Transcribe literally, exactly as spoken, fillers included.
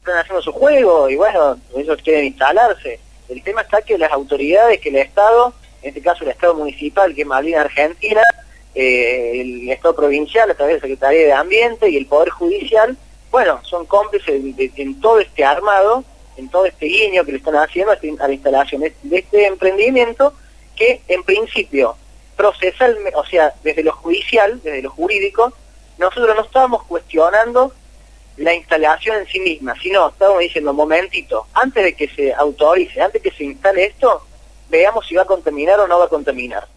están haciendo su juego y bueno, ellos quieren instalarse. El tema está que las autoridades, que el Estado, en este caso el Estado municipal, que es Malvinas Argentina, eh, el Estado provincial a través de la Secretaría de Ambiente y el Poder Judicial, bueno, son cómplices de, de, en todo este armado, en todo este guiño que le están haciendo a, este, a la instalación de, de este emprendimiento, que en principio, procesal, o sea, desde lo judicial, desde lo jurídico, nosotros no estábamos cuestionando la instalación en sí misma, sino estamos diciendo, momentito, antes de que se autorice, antes de que se instale esto, veamos si va a contaminar o no va a contaminar.